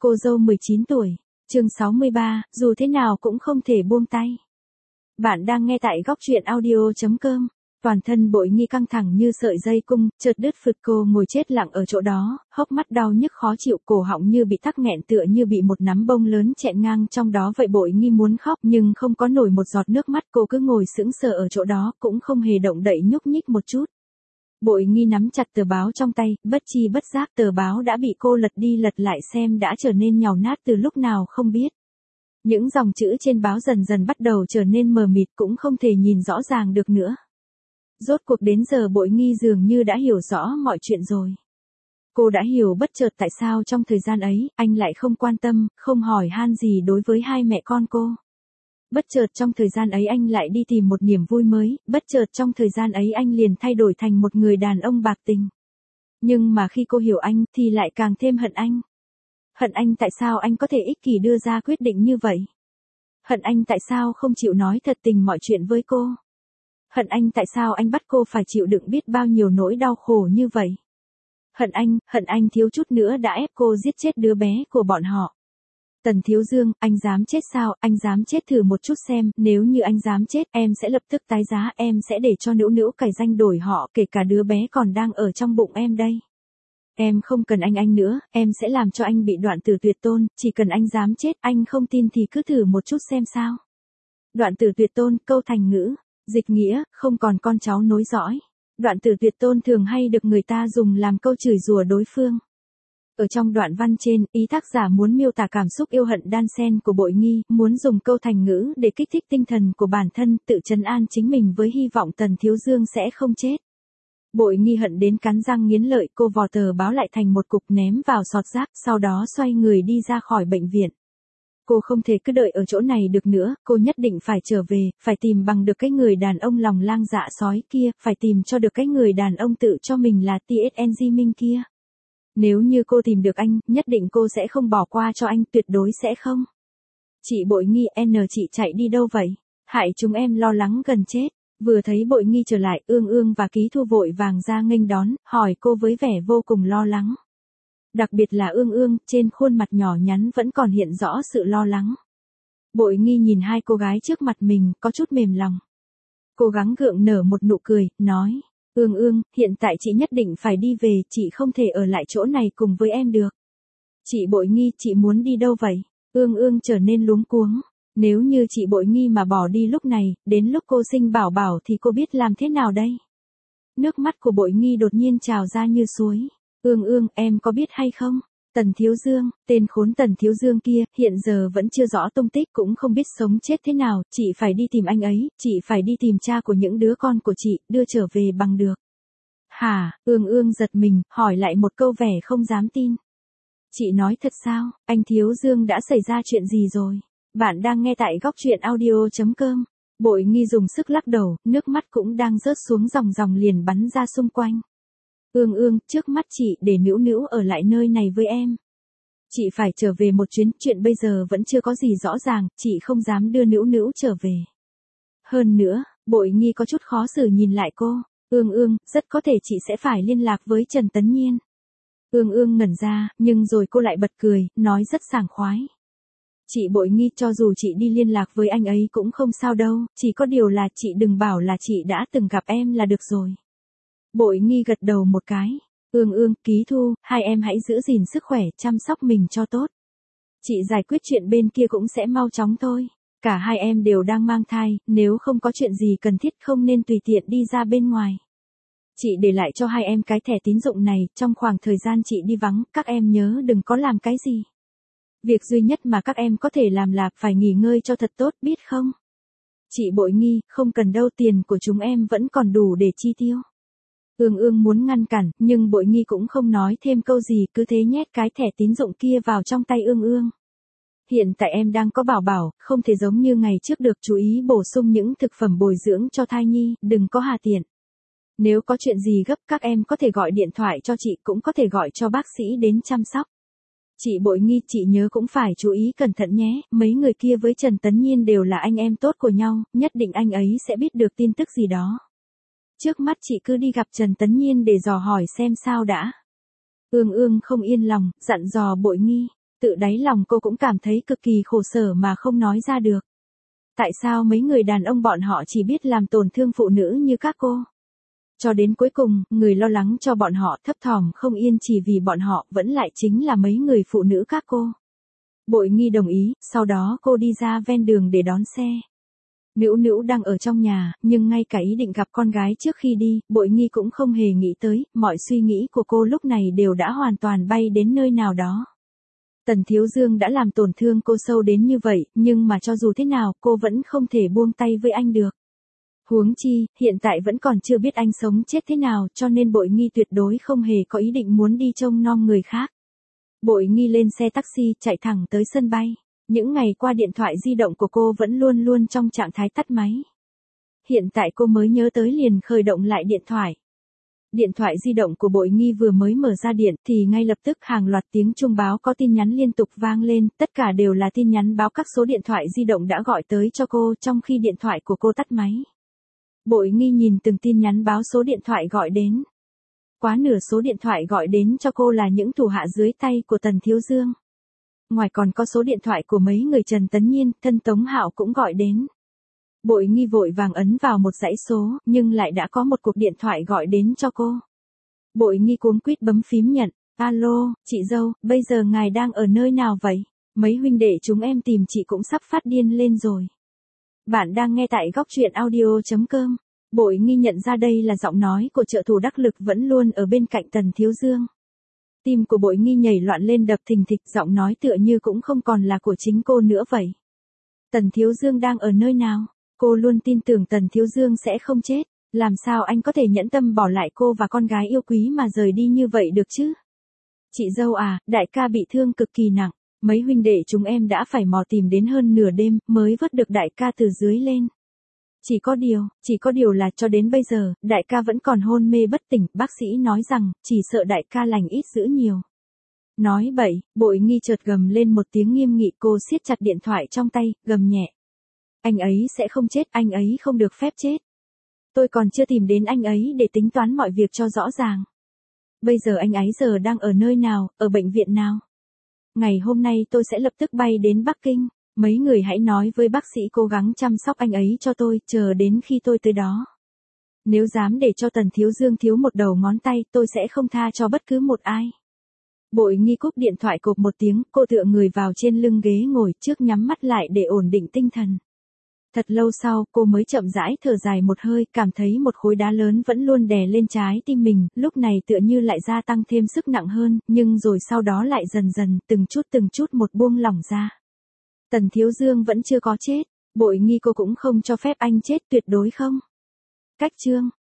Cô dâu 19 tuổi. Chương 63, dù thế nào cũng không thể buông tay. Bạn đang nghe tại góc truyện audio.com. Toàn thân Bội Nghi căng thẳng như sợi dây cung, chợt đứt phực, cô ngồi chết lặng ở chỗ đó, hốc mắt đau nhức khó chịu, cổ họng như bị tắc nghẹn, tựa như bị một nắm bông lớn chẹn ngang trong đó vậy. Bội Nghi muốn khóc nhưng không có nổi một giọt nước mắt, cô cứ ngồi sững sờ ở chỗ đó, cũng không hề động đậy nhúc nhích một chút. Bội Nghi nắm chặt tờ báo trong tay, bất chi bất giác tờ báo đã bị cô lật đi lật lại xem đã trở nên nhàu nát từ lúc nào không biết. Những dòng chữ trên báo dần dần bắt đầu trở nên mờ mịt, cũng không thể nhìn rõ ràng được nữa. Rốt cuộc đến giờ Bội Nghi dường như đã hiểu rõ mọi chuyện rồi. Cô đã hiểu bất chợt tại sao trong thời gian ấy, anh lại không quan tâm, không hỏi han gì đối với hai mẹ con cô. Bất chợt trong thời gian ấy anh lại đi tìm một niềm vui mới, bất chợt trong thời gian ấy anh liền thay đổi thành một người đàn ông bạc tình. Nhưng mà khi cô hiểu anh thì lại càng thêm hận anh. Hận anh tại sao anh có thể ích kỷ đưa ra quyết định như vậy. Hận anh tại sao không chịu nói thật tình mọi chuyện với cô. Hận anh tại sao anh bắt cô phải chịu đựng biết bao nhiêu nỗi đau khổ như vậy. Hận anh thiếu chút nữa đã ép cô giết chết đứa bé của bọn họ. Tần Thiếu Dương, anh dám chết sao, anh dám chết thử một chút xem, nếu như anh dám chết, em sẽ lập tức tái giá, em sẽ để cho Nữu Nữu cải danh đổi họ, kể cả đứa bé còn đang ở trong bụng em đây. Em không cần anh nữa, em sẽ làm cho anh bị đoạn tử tuyệt tôn, chỉ cần anh dám chết, anh không tin thì cứ thử một chút xem sao. Đoạn tử tuyệt tôn, câu thành ngữ, dịch nghĩa, không còn con cháu nối dõi. Đoạn tử tuyệt tôn thường hay được người ta dùng làm câu chửi rủa đối phương. Ở trong đoạn văn trên, ý tác giả muốn miêu tả cảm xúc yêu hận đan xen của Bội Nghi, muốn dùng câu thành ngữ để kích thích tinh thần của bản thân, tự trấn an chính mình với hy vọng Tần Thiếu Dương sẽ không chết. Bội Nghi hận đến cắn răng nghiến lợi, cô vò tờ báo lại thành một cục ném vào sọt rác, sau đó xoay người đi ra khỏi bệnh viện. Cô không thể cứ đợi ở chỗ này được nữa, cô nhất định phải trở về, phải tìm bằng được cái người đàn ông lòng lang dạ sói kia, phải tìm cho được cái người đàn ông tự cho mình là TSNG Minh kia. Nếu như cô tìm được anh, nhất định cô sẽ không bỏ qua cho anh, tuyệt đối sẽ không. Chị Bội Nghi, chị chạy đi đâu vậy? Hại chúng em lo lắng gần chết. Vừa thấy Bội Nghi trở lại, Ương Ương và Ký Thu vội vàng ra nghênh đón, hỏi cô với vẻ vô cùng lo lắng. Đặc biệt là Ương Ương, trên khuôn mặt nhỏ nhắn vẫn còn hiện rõ sự lo lắng. Bội Nghi nhìn hai cô gái trước mặt mình, có chút mềm lòng. Cố gắng gượng nở một nụ cười, nói. Ương Ương, hiện tại chị nhất định phải đi về, chị không thể ở lại chỗ này cùng với em được. Chị Bội Nghi, chị muốn đi đâu vậy? Ương Ương trở nên luống cuống. Nếu như chị Bội Nghi mà bỏ đi lúc này, đến lúc cô sinh bảo bảo thì cô biết làm thế nào đây? Nước mắt của Bội Nghi đột nhiên trào ra như suối. Ương Ương, em có biết hay không? Tần Thiếu Dương, tên khốn Tần Thiếu Dương kia, hiện giờ vẫn chưa rõ tung tích, cũng không biết sống chết thế nào, chị phải đi tìm anh ấy, chị phải đi tìm cha của những đứa con của chị, đưa trở về bằng được. Hả? Ương Ương giật mình, hỏi lại một câu vẻ không dám tin. Chị nói thật sao, anh Thiếu Dương đã xảy ra chuyện gì rồi? Bạn đang nghe tại góc truyện audio.com. Bội Nghi dùng sức lắc đầu, nước mắt cũng đang rớt xuống dòng dòng liền bắn ra xung quanh. Ương Ương, trước mắt chị để Nữu Nữu ở lại nơi này với em. Chị phải trở về một chuyến, chuyện bây giờ vẫn chưa có gì rõ ràng, chị không dám đưa Nữu Nữu trở về. Hơn nữa, Bội Nghi có chút khó xử nhìn lại cô. Ương Ương, rất có thể chị sẽ phải liên lạc với Trần Tấn Nhiên. Ương Ương ngẩn ra, nhưng rồi cô lại bật cười, nói rất sảng khoái. Chị Bội Nghi, cho dù chị đi liên lạc với anh ấy cũng không sao đâu, chỉ có điều là chị đừng bảo là chị đã từng gặp em là được rồi. Bội Nghi gật đầu một cái. Ương Ương, Ký Thu, hai em hãy giữ gìn sức khỏe, chăm sóc mình cho tốt. Chị giải quyết chuyện bên kia cũng sẽ mau chóng thôi. Cả hai em đều đang mang thai, nếu không có chuyện gì cần thiết không nên tùy tiện đi ra bên ngoài. Chị để lại cho hai em cái thẻ tín dụng này, trong khoảng thời gian chị đi vắng, các em nhớ đừng có làm cái gì. Việc duy nhất mà các em có thể làm là phải nghỉ ngơi cho thật tốt, biết không? Chị Bội Nghi, không cần đâu, tiền của chúng em vẫn còn đủ để chi tiêu. Ương Ương muốn ngăn cản, nhưng Bội Nghi cũng không nói thêm câu gì, cứ thế nhét cái thẻ tín dụng kia vào trong tay Ương Ương. Hiện tại em đang có bảo bảo, không thể giống như ngày trước được, chú ý bổ sung những thực phẩm bồi dưỡng cho thai nhi, đừng có hà tiện. Nếu có chuyện gì gấp các em có thể gọi điện thoại cho chị, cũng có thể gọi cho bác sĩ đến chăm sóc. Chị Bội Nghi, chị nhớ cũng phải chú ý cẩn thận nhé, mấy người kia với Trần Tấn Nhiên đều là anh em tốt của nhau, nhất định anh ấy sẽ biết được tin tức gì đó. Trước mắt chị cứ đi gặp Trần Tấn Nhiên để dò hỏi xem sao đã. Ương Ương không yên lòng, dặn dò Bội Nghi. Tự đáy lòng cô cũng cảm thấy cực kỳ khổ sở mà không nói ra được. Tại sao mấy người đàn ông bọn họ chỉ biết làm tổn thương phụ nữ như các cô? Cho đến cuối cùng, người lo lắng cho bọn họ thấp thỏm không yên chỉ vì bọn họ vẫn lại chính là mấy người phụ nữ các cô. Bội Nghi đồng ý, sau đó cô đi ra ven đường để đón xe. Nữu Nữu đang ở trong nhà, nhưng ngay cả ý định gặp con gái trước khi đi, Bội Nghi cũng không hề nghĩ tới, mọi suy nghĩ của cô lúc này đều đã hoàn toàn bay đến nơi nào đó. Tần Thiếu Dương đã làm tổn thương cô sâu đến như vậy, nhưng mà cho dù thế nào, cô vẫn không thể buông tay với anh được. Huống chi, hiện tại vẫn còn chưa biết anh sống chết thế nào, cho nên Bội Nghi tuyệt đối không hề có ý định muốn đi trông nom người khác. Bội Nghi lên xe taxi, chạy thẳng tới sân bay. Những ngày qua điện thoại di động của cô vẫn luôn luôn trong trạng thái tắt máy. Hiện tại cô mới nhớ tới liền khởi động lại điện thoại. Điện thoại di động của Bội Nghi vừa mới mở ra điện thì ngay lập tức hàng loạt tiếng chuông báo có tin nhắn liên tục vang lên, tất cả đều là tin nhắn báo các số điện thoại di động đã gọi tới cho cô trong khi điện thoại của cô tắt máy. Bội Nghi nhìn từng tin nhắn báo số điện thoại gọi đến. Quá nửa số điện thoại gọi đến cho cô là những thủ hạ dưới tay của Tần Thiếu Dương. Ngoài còn có số điện thoại của mấy người Trần Tấn Nhiên, thân Tống Hạo cũng gọi đến. Bội Nghi vội vàng ấn vào một dãy số, nhưng lại đã có một cuộc điện thoại gọi đến cho cô. Bội Nghi cuống quýt bấm phím nhận. Alo, chị dâu, bây giờ ngài đang ở nơi nào vậy? Mấy huynh đệ chúng em tìm chị cũng sắp phát điên lên rồi. Bạn đang nghe tại góc truyện audio.com. Bội Nghi nhận ra đây là giọng nói của trợ thủ đắc lực vẫn luôn ở bên cạnh Tần Thiếu Dương. Tim của Bội Nghi nhảy loạn lên đập thình thịch, giọng nói tựa như cũng không còn là của chính cô nữa vậy. Tần Thiếu Dương đang ở nơi nào? Cô luôn tin tưởng Tần Thiếu Dương sẽ không chết. Làm sao anh có thể nhẫn tâm bỏ lại cô và con gái yêu quý mà rời đi như vậy được chứ? Chị dâu à, đại ca bị thương cực kỳ nặng. Mấy huynh đệ chúng em đã phải mò tìm đến hơn nửa đêm mới vớt được đại ca từ dưới lên. Chỉ có điều là cho đến bây giờ, đại ca vẫn còn hôn mê bất tỉnh, bác sĩ nói rằng, chỉ sợ đại ca lành ít dữ nhiều. Nói bậy, Bội Nghi chợt gầm lên một tiếng nghiêm nghị, cô siết chặt điện thoại trong tay, gầm nhẹ. Anh ấy sẽ không chết, anh ấy không được phép chết. Tôi còn chưa tìm đến anh ấy để tính toán mọi việc cho rõ ràng. Bây giờ anh ấy giờ đang ở nơi nào, ở bệnh viện nào? Ngày hôm nay tôi sẽ lập tức bay đến Bắc Kinh. Mấy người hãy nói với bác sĩ cố gắng chăm sóc anh ấy cho tôi, chờ đến khi tôi tới đó. Nếu dám để cho Tần Thiếu Dương thiếu một đầu ngón tay, tôi sẽ không tha cho bất cứ một ai. Bội Nghi cúp điện thoại cộp một tiếng, cô tựa người vào trên lưng ghế ngồi trước nhắm mắt lại để ổn định tinh thần. Thật lâu sau, cô mới chậm rãi thở dài một hơi, cảm thấy một khối đá lớn vẫn luôn đè lên trái tim mình, lúc này tựa như lại gia tăng thêm sức nặng hơn, nhưng rồi sau đó lại dần dần, từng chút một buông lỏng ra. Tần Thiếu Dương vẫn chưa có chết, Bội Nghi cô cũng không cho phép anh chết, tuyệt đối không. Cách chương